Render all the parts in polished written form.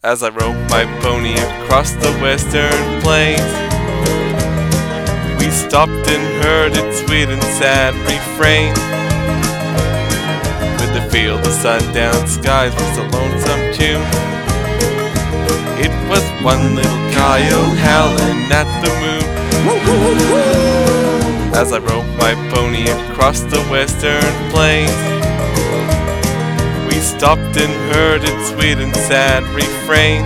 as I rode my pony across the western plains. We stopped and heard its sweet and sad refrain. With the field of sundown skies was a lonesome tune. It was one little coyote howling at the moon. As I rode my pony across the western plains, we stopped and heard its sweet and sad refrain.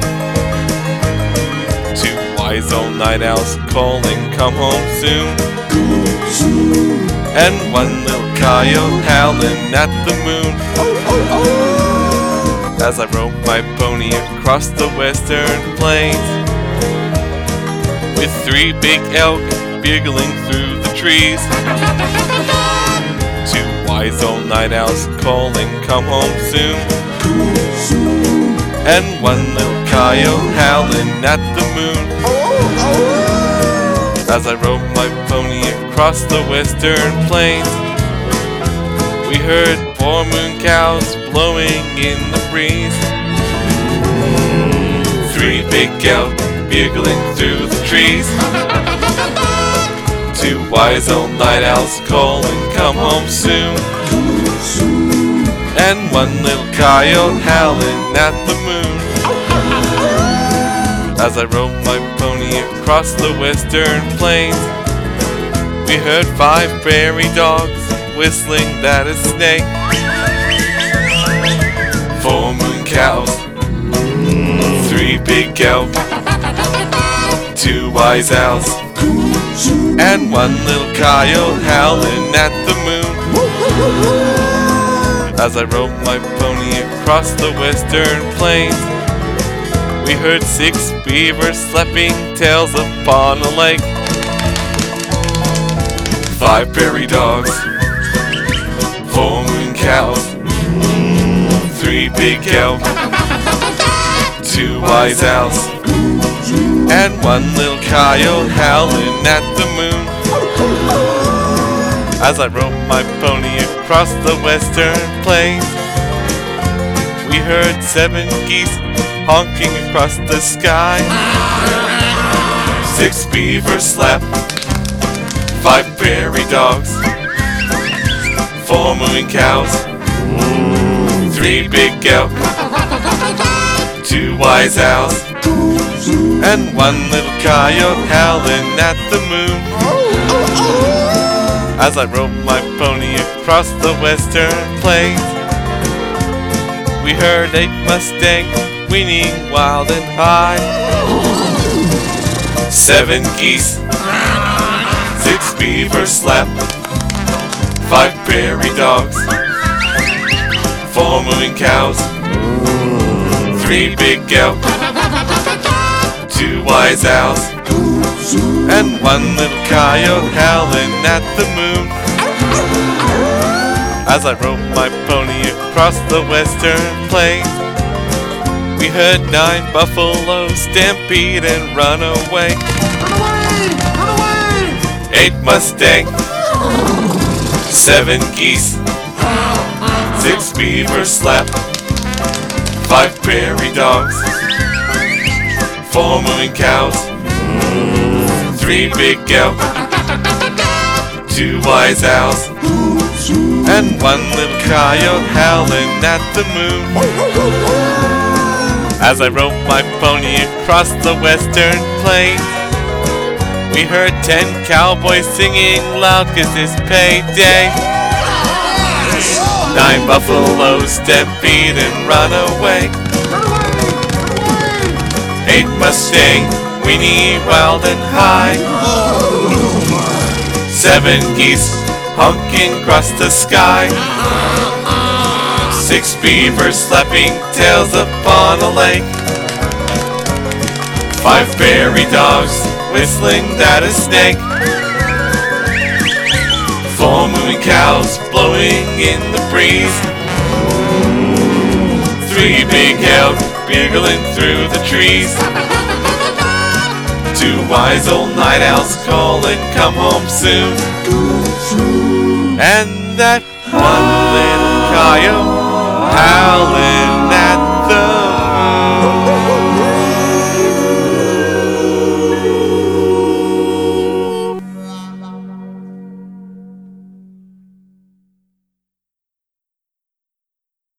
Two wise old night owls calling, "Come home soon." And one little coyote howling at the moon. As I rode my pony across the western plains, with three big elk bugling through the trees. Two wise old night owls calling, "Come home soon." And one little coyote howling at the moon. As I rode my pony across the western plains, we heard four moon cows blowing in the breeze. Three big elk bugling through the trees. Two wise old night owls calling, "Come home soon." And one little coyote howling at the moon. As I rode my pony across the western plains, we heard five prairie dogs whistling that is snake. Four moon cows, three big elk, two wise owls, and one little coyote howling at the moon. As I rode my pony across the western plains, we heard six beavers slapping tails upon a lake. Five prairie dogs, four moon cows, three big elk, two wise owls, and one little coyote howling at the moon. As I rode my pony across the western plains, we heard seven geese honking across the sky. Six beavers slap, five prairie dogs, four mooing cows, three big elk, two wise owls, and one little coyote howling at the moon. As I rode my pony across the western plains, we heard a mustang whinnying wild and high. Seven geese, six beavers slap, five prairie dogs, four mooing cows, three big elk, two wise owls, and one little coyote howling at the moon. As I rode my pony across the western plains, we heard nine buffaloes stampede and run away. Run away! Eight mustang, seven geese, six beavers slap, five prairie dogs, four mooing cows, three big elk, two wise owls, and one little coyote howling at the moon. As I rode my pony across the western plains, we heard 10 cowboys singing loud 'cause it's payday. Nine buffaloes stampede and run away. Eight mustang whinny wild and high. Seven geese honking across the sky. Six beavers slapping tails upon a lake. Five prairie dogs whistling that is snake. Four mooing cows blowing in the breeze. Three big elk bugling through the trees. Two wise old night owls calling, "Come home soon." And that one little coyote howling at